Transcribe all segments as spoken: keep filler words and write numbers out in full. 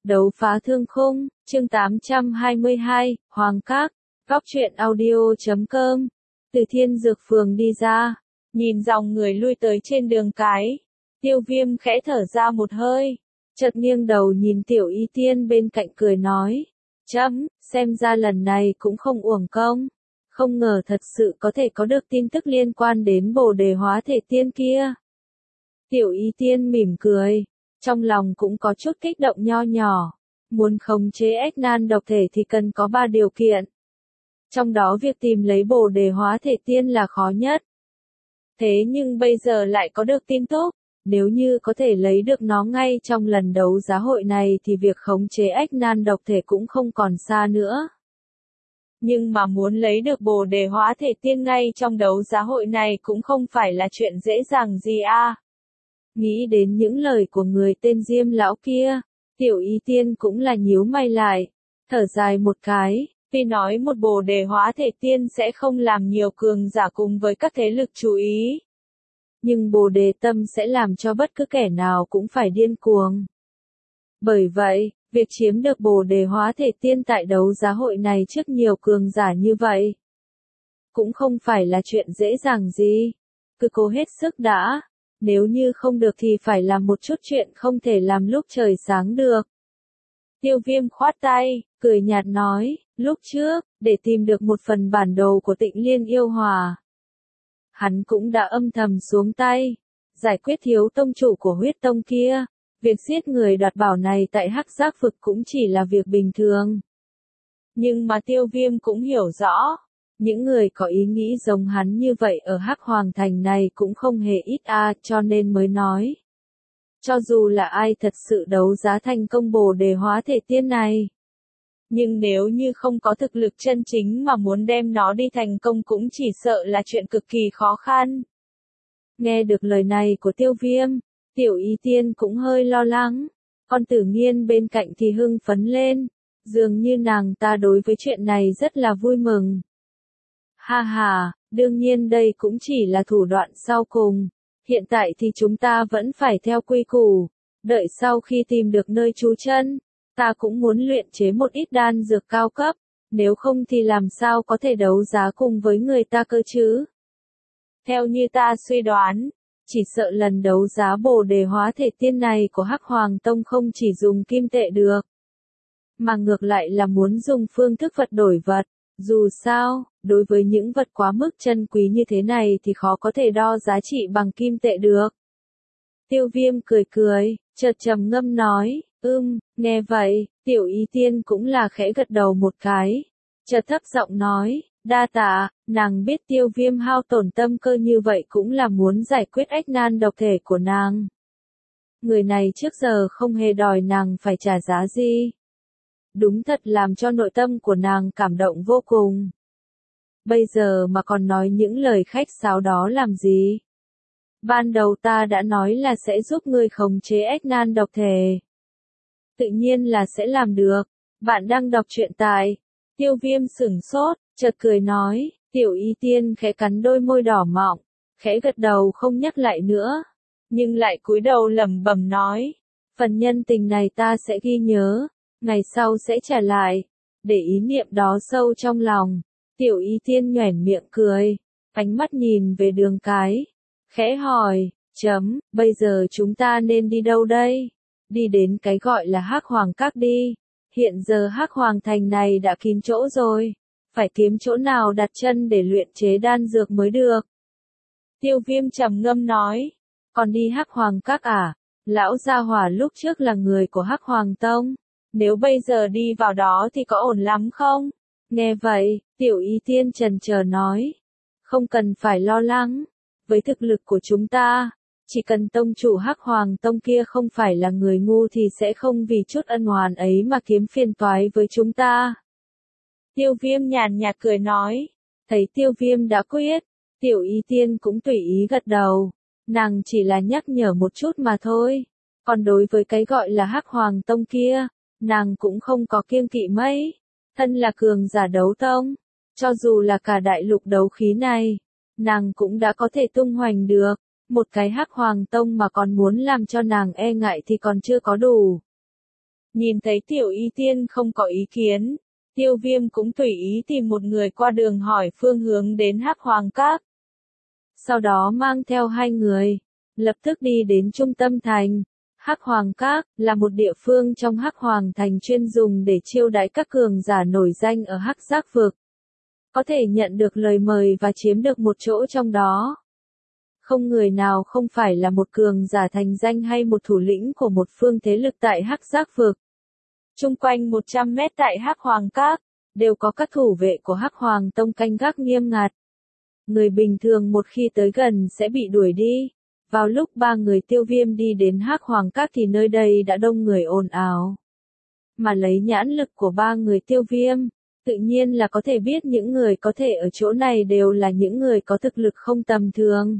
Đấu phá thương khung, chương tám trăm hai mươi hai, Hoàng Các, góc truyện audio chấm com. Từ Thiên Dược Phường đi ra, nhìn dòng người lui tới trên đường cái, Tiêu Viêm khẽ thở ra một hơi, chợt nghiêng đầu nhìn Tiểu Y Tiên bên cạnh cười nói, chấm, xem ra lần này cũng không uổng công, không ngờ thật sự có thể có được tin tức liên quan đến Bồ Đề Hóa Thể Tiên kia. Tiểu Y Tiên mỉm cười, trong lòng cũng có chút kích động nho nhỏ, muốn khống chế ách nan độc thể thì cần có ba điều kiện. Trong đó việc tìm lấy Bồ Đề Hóa Thể Tiên là khó nhất. Thế nhưng bây giờ lại có được tin tốt, nếu như có thể lấy được nó ngay trong lần đấu giá hội này thì việc khống chế ách nan độc thể cũng không còn xa nữa. Nhưng mà muốn lấy được Bồ Đề Hóa Thể Tiên ngay trong đấu giá hội này cũng không phải là chuyện dễ dàng gì a. Nghĩ đến những lời của người tên Diêm lão kia, Tiểu Y Tiên cũng là nhíu mày lại, thở dài một cái, vì nói một Bồ Đề Hóa Thể Tiên sẽ không làm nhiều cường giả cùng với các thế lực chú ý. Nhưng Bồ Đề Tâm sẽ làm cho bất cứ kẻ nào cũng phải điên cuồng. Bởi vậy, việc chiếm được Bồ Đề Hóa Thể Tiên tại đấu giá hội này trước nhiều cường giả như vậy, cũng không phải là chuyện dễ dàng gì. Cứ cố hết sức đã. Nếu như không được thì phải làm một chút chuyện không thể làm lúc trời sáng được. Tiêu Viêm khoát tay, cười nhạt nói, lúc trước, để tìm được một phần bản đồ của Tịnh Liên Yêu Hòa, hắn cũng đã âm thầm xuống tay, giải quyết thiếu tông chủ của huyết tông kia. Việc giết người đoạt bảo này tại Hắc Giác Vực cũng chỉ là việc bình thường. Nhưng mà Tiêu Viêm cũng hiểu rõ, những người có ý nghĩ giống hắn như vậy ở Hắc Hoàng Thành này cũng không hề ít a, cho nên mới nói. Cho dù là ai thật sự đấu giá thành công Bồ Đề Hóa Thể Tiên này, nhưng nếu như không có thực lực chân chính mà muốn đem nó đi thành công cũng chỉ sợ là chuyện cực kỳ khó khăn. Nghe được lời này của Tiêu Viêm, Tiểu Y Tiên cũng hơi lo lắng, còn Tử Nghiên bên cạnh thì hưng phấn lên, dường như nàng ta đối với chuyện này rất là vui mừng. Ha ha, đương nhiên đây cũng chỉ là thủ đoạn sau cùng, hiện tại thì chúng ta vẫn phải theo quy củ, đợi sau khi tìm được nơi trú chân, ta cũng muốn luyện chế một ít đan dược cao cấp, nếu không thì làm sao có thể đấu giá cùng với người ta cơ chứ. Theo như ta suy đoán, chỉ sợ lần đấu giá Bồ Đề Hóa Thể Tiên này của Hắc Hoàng Tông không chỉ dùng kim tệ được, mà ngược lại là muốn dùng phương thức vật đổi vật. Dù sao, đối với những vật quá mức chân quý như thế này thì khó có thể đo giá trị bằng kim tệ được. Tiêu Viêm cười cười, chợt trầm ngâm nói, ưm, nghe vậy, Tiểu Y Tiên cũng là khẽ gật đầu một cái, chợt thấp giọng nói, đa tạ. Nàng biết Tiêu Viêm hao tổn tâm cơ như vậy cũng là muốn giải quyết ách nan độc thể của nàng. Người này trước giờ không hề đòi nàng phải trả giá gì. Đúng thật làm cho nội tâm của nàng cảm động vô cùng. Bây giờ mà còn nói những lời khách sáo đó làm gì? Ban đầu ta đã nói là sẽ giúp ngươi khống chế ách nan độc thể. Tự nhiên là sẽ làm được. Bạn đang đọc truyện tại Tiêu Viêm sửng sốt, chợt cười nói, Tiểu Y Tiên khẽ cắn đôi môi đỏ mọng, khẽ gật đầu không nhắc lại nữa, nhưng lại cúi đầu lẩm bẩm nói, phần nhân tình này ta sẽ ghi nhớ, ngày sau sẽ trả lại. Để ý niệm đó sâu trong lòng, Tiểu Y Tiên nhoẻn miệng cười, ánh mắt nhìn về đường cái, khẽ hỏi, chấm, bây giờ chúng ta nên đi đâu đây? Đi đến cái gọi là Hắc Hoàng Các đi. Hiện giờ Hắc Hoàng Thành này đã kín chỗ rồi, phải kiếm chỗ nào đặt chân để luyện chế đan dược mới được. Tiêu Viêm trầm ngâm nói, còn đi Hắc Hoàng Các à? Lão gia hỏa lúc trước là người của Hắc Hoàng Tông, nếu bây giờ đi vào đó thì có ổn lắm không? Nghe vậy, Tiểu Y Tiên chần chờ nói, không cần phải lo lắng, với thực lực của chúng ta, chỉ cần tông chủ Hắc Hoàng Tông kia không phải là người ngu thì sẽ không vì chút ân oán ấy mà kiếm phiền toái với chúng ta. Tiêu Viêm nhàn nhạt cười nói, thấy Tiêu Viêm đã quyết, Tiểu Y Tiên cũng tùy ý gật đầu, nàng chỉ là nhắc nhở một chút mà thôi, còn đối với cái gọi là Hắc Hoàng Tông kia, nàng cũng không có kiêng kỵ mấy, thân là cường giả đấu tông, cho dù là cả đại lục đấu khí này, nàng cũng đã có thể tung hoành được. Một cái Hắc Hoàng Tông mà còn muốn làm cho nàng e ngại thì còn chưa có đủ. Nhìn thấy Tiểu Y Tiên không có ý kiến, Tiêu Viêm cũng tùy ý tìm một người qua đường hỏi phương hướng đến Hắc Hoàng Các. Sau đó mang theo hai người, lập tức đi đến trung tâm thành. Hắc Hoàng Các là một địa phương trong Hắc Hoàng Thành chuyên dùng để chiêu đãi các cường giả nổi danh ở Hắc Giác Vực. Có thể nhận được lời mời và chiếm được một chỗ trong đó. Không người nào không phải là một cường giả thành danh hay một thủ lĩnh của một phương thế lực tại Hắc Giác Vực. Trung quanh một trăm mét tại Hắc Hoàng Các, đều có các thủ vệ của Hắc Hoàng Tông canh gác nghiêm ngặt. Người bình thường một khi tới gần sẽ bị đuổi đi. Vào lúc ba người Tiêu Viêm đi đến Hắc Hoàng Các thì nơi đây đã đông người ồn ào. Mà lấy nhãn lực của ba người Tiêu Viêm, tự nhiên là có thể biết những người có thể ở chỗ này đều là những người có thực lực không tầm thường.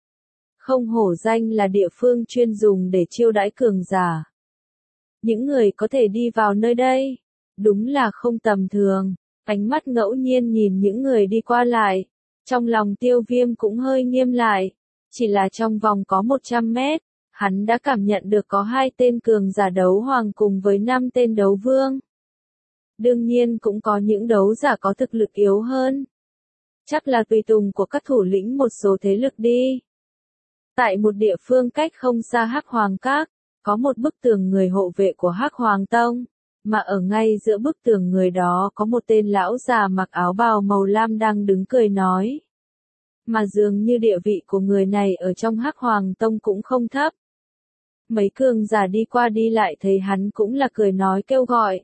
Không hổ danh là địa phương chuyên dùng để chiêu đãi cường giả. Những người có thể đi vào nơi đây, đúng là không tầm thường. Ánh mắt ngẫu nhiên nhìn những người đi qua lại, trong lòng Tiêu Viêm cũng hơi nghiêm lại. Chỉ là trong vòng có một trăm mét, hắn đã cảm nhận được có hai tên cường giả đấu hoàng cùng với năm tên đấu vương. Đương nhiên cũng có những đấu giả có thực lực yếu hơn. Chắc là tùy tùng của các thủ lĩnh một số thế lực đi. Tại một địa phương cách không xa Hắc Hoàng Các, có một bức tường người hộ vệ của Hắc Hoàng Tông, mà ở ngay giữa bức tường người đó có một tên lão già mặc áo bào màu lam đang đứng cười nói. Mà dường như địa vị của người này ở trong Hắc Hoàng Tông cũng không thấp. Mấy cường giả đi qua đi lại thấy hắn cũng là cười nói kêu gọi.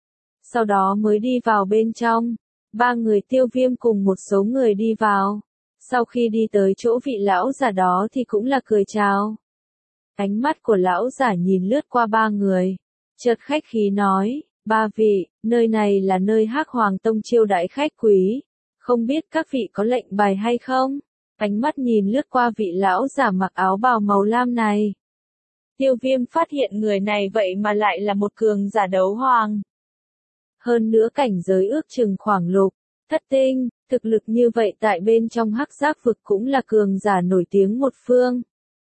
Sau đó mới đi vào bên trong, ba người Tiêu Viêm cùng một số người đi vào. Sau khi đi tới chỗ vị lão giả đó thì cũng là cười chào. Ánh mắt của lão giả nhìn lướt qua ba người, chợt khách khí nói, ba vị, nơi này là nơi Hắc Hoàng Tông chiêu đãi khách quý. Không biết các vị có lệnh bài hay không? Ánh mắt nhìn lướt qua vị lão giả mặc áo bào màu lam này. Tiêu Viêm phát hiện người này vậy mà lại là một cường giả đấu hoàng. Hơn nữa cảnh giới ước chừng khoảng lục, thất tinh, thực lực như vậy tại bên trong Hắc Giác Vực cũng là cường giả nổi tiếng một phương.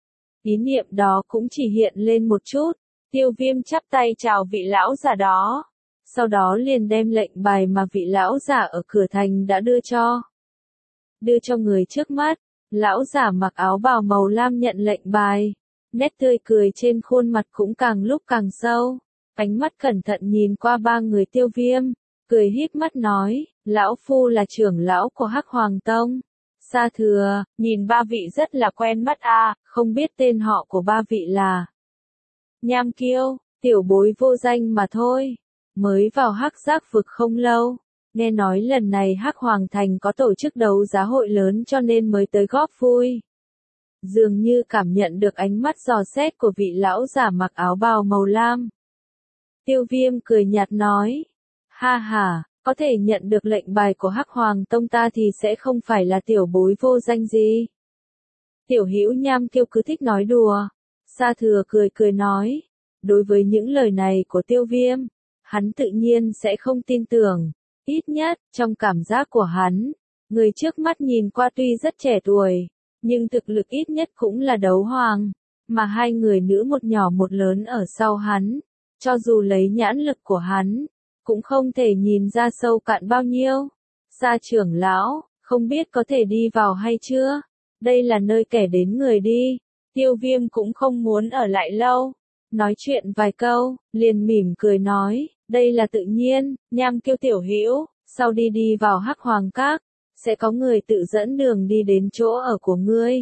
Ý niệm đó cũng chỉ hiện lên một chút, Tiêu Viêm chắp tay chào vị lão giả đó. Sau đó liền đem lệnh bài mà vị lão giả ở cửa thành đã đưa cho. Đưa cho người trước mắt, lão giả mặc áo bào màu lam nhận lệnh bài. Nét tươi cười trên khuôn mặt cũng càng lúc càng sâu. Ánh mắt cẩn thận nhìn qua ba người Tiêu Viêm, cười híp mắt nói, lão phu là trưởng lão của Hắc Hoàng Tông. Sa Thừa, nhìn ba vị rất là quen mắt a, à, không biết tên họ của ba vị là. Nham Kiêu, tiểu bối vô danh mà thôi. Mới vào Hắc Giác Vực không lâu, nghe nói lần này Hắc Hoàng Thành có tổ chức đấu giá hội lớn cho nên mới tới góp vui. Dường như cảm nhận được ánh mắt dò xét của vị lão giả mặc áo bào màu lam. Tiêu Viêm cười nhạt nói, ha ha, có thể nhận được lệnh bài của Hắc Hoàng Tông ta thì sẽ không phải là tiểu bối vô danh gì. Tiểu hữu Nham Kiêu cứ thích nói đùa. Sa Thừa cười cười nói, đối với những lời này của Tiêu Viêm, hắn tự nhiên sẽ không tin tưởng, ít nhất, trong cảm giác của hắn, người trước mắt nhìn qua tuy rất trẻ tuổi, nhưng thực lực ít nhất cũng là đấu hoàng, mà hai người nữ một nhỏ một lớn ở sau hắn, cho dù lấy nhãn lực của hắn, cũng không thể nhìn ra sâu cạn bao nhiêu. Sa trưởng lão, không biết có thể đi vào hay chưa? Đây là nơi kẻ đến người đi. Tiêu Viêm cũng không muốn ở lại lâu. Nói chuyện vài câu, liền mỉm cười nói, đây là tự nhiên, Nham Kiêu tiểu hữu, sau đi đi vào Hắc Hoàng Các, sẽ có người tự dẫn đường đi đến chỗ ở của ngươi.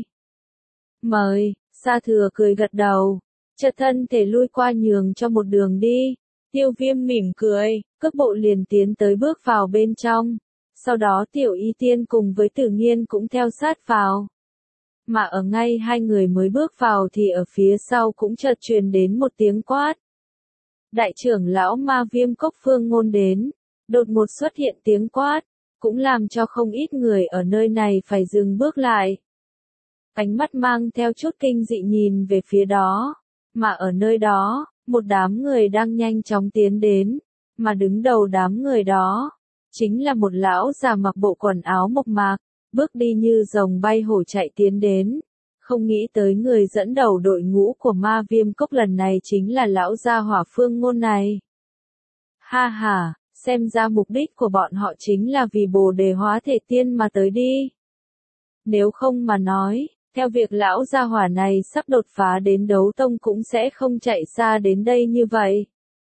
Mời, Sa Thừa cười gật đầu, chợt thân thể lui qua nhường cho một đường đi. Tiêu Viêm mỉm cười, cước bộ liền tiến tới bước vào bên trong. Sau đó Tiểu Y Tiên cùng với Tử Nghiên cũng theo sát vào. Mà ở ngay hai người mới bước vào thì ở phía sau cũng chợt truyền đến một tiếng quát. Đại trưởng lão Ma Viêm Cốc Phương Ngôn đến, đột ngột xuất hiện tiếng quát, cũng làm cho không ít người ở nơi này phải dừng bước lại. Ánh mắt mang theo chút kinh dị nhìn về phía đó, mà ở nơi đó, một đám người đang nhanh chóng tiến đến, mà đứng đầu đám người đó, chính là một lão già mặc bộ quần áo mộc mạc, bước đi như rồng bay hổ chạy tiến đến. Không nghĩ tới người dẫn đầu đội ngũ của Ma Viêm Cốc lần này chính là lão gia Hỏa Phương Ngôn này. Ha ha, xem ra mục đích của bọn họ chính là vì Bồ Đề hóa thể tiên mà tới đi. Nếu không mà nói, theo việc lão gia hỏa này sắp đột phá đến đấu tông cũng sẽ không chạy xa đến đây như vậy.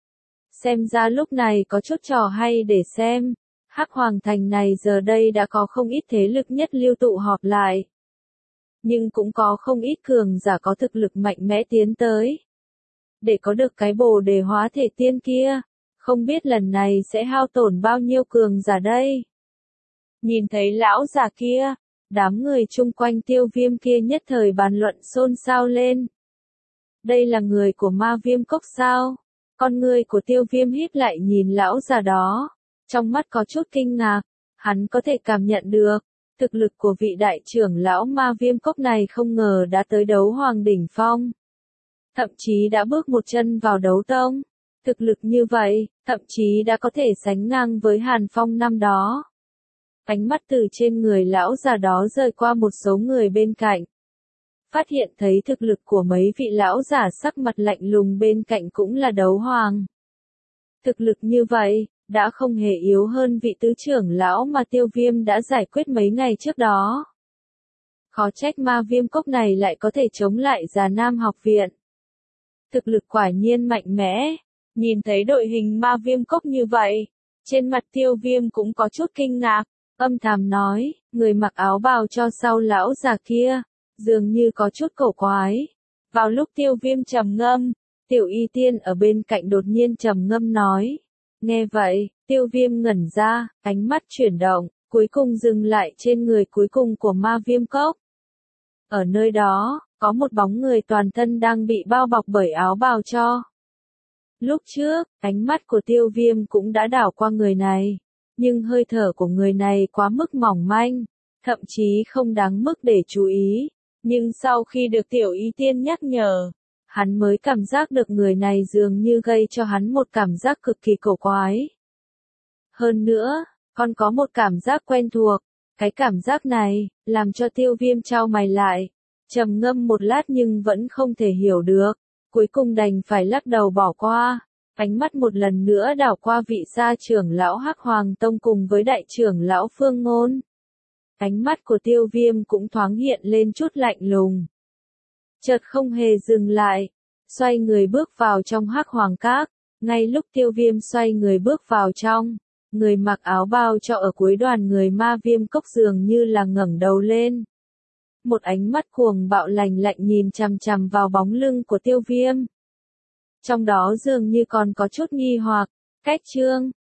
Xem ra lúc này có chút trò hay để xem. Hắc Hoàng Thành này giờ đây đã có không ít thế lực nhất lưu tụ họp lại. Nhưng cũng có không ít cường giả có thực lực mạnh mẽ tiến tới. Để có được cái Bồ Đề hóa thể tiên kia, không biết lần này sẽ hao tổn bao nhiêu cường giả đây. Nhìn thấy lão già kia, đám người chung quanh Tiêu Viêm kia nhất thời bàn luận xôn xao lên. Đây là người của Ma Viêm Cốc sao? Con người của Tiêu Viêm híp lại nhìn lão già đó, trong mắt có chút kinh ngạc, hắn có thể cảm nhận được, thực lực của vị đại trưởng lão Ma Viêm Cốc này không ngờ đã tới đấu hoàng đỉnh phong. Thậm chí đã bước một chân vào đấu tông. Thực lực như vậy, thậm chí đã có thể sánh ngang với Hàn Phong năm đó. Ánh mắt từ trên người lão già đó rơi qua một số người bên cạnh. Phát hiện thấy thực lực của mấy vị lão giả sắc mặt lạnh lùng bên cạnh cũng là đấu hoàng. Thực lực như vậy, đã không hề yếu hơn vị tứ trưởng lão mà Tiêu Viêm đã giải quyết mấy ngày trước đó. Khó trách Ma Viêm Cốc này lại có thể chống lại Già Nam học viện. Thực lực quả nhiên mạnh mẽ. Nhìn thấy đội hình Ma Viêm Cốc như vậy, trên mặt Tiêu Viêm cũng có chút kinh ngạc, âm thầm nói, người mặc áo bào cho sau lão già kia, dường như có chút cổ quái. Vào lúc Tiêu Viêm trầm ngâm, Tiểu Y Tiên ở bên cạnh đột nhiên trầm ngâm nói. Nghe vậy, Tiêu Viêm ngẩn ra, ánh mắt chuyển động, cuối cùng dừng lại trên người cuối cùng của Ma Viêm Cốc. Ở nơi đó, có một bóng người toàn thân đang bị bao bọc bởi áo bào cho. Lúc trước, ánh mắt của Tiêu Viêm cũng đã đảo qua người này, nhưng hơi thở của người này quá mức mỏng manh, thậm chí không đáng mức để chú ý. Nhưng sau khi được Tiểu Y Tiên nhắc nhở, hắn mới cảm giác được người này dường như gây cho hắn một cảm giác cực kỳ cổ quái. Hơn nữa, còn có một cảm giác quen thuộc, cái cảm giác này, làm cho Tiêu Viêm chau mày lại, trầm ngâm một lát nhưng vẫn không thể hiểu được. Cuối cùng đành phải lắc đầu bỏ qua, ánh mắt một lần nữa đảo qua vị gia trưởng lão Hắc Hoàng Tông cùng với đại trưởng lão Phương Ngôn. Ánh mắt của Tiêu Viêm cũng thoáng hiện lên chút lạnh lùng. Chợt không hề dừng lại, xoay người bước vào trong Hắc Hoàng Các. Ngay lúc Tiêu Viêm xoay người bước vào trong, người mặc áo bào cho ở cuối đoàn người Ma Viêm Cốc dường như là ngẩng đầu lên. Một ánh mắt cuồng bạo lạnh lạnh nhìn chằm chằm vào bóng lưng của Tiêu Viêm. Trong đó dường như còn có chút nghi hoặc, cách trương,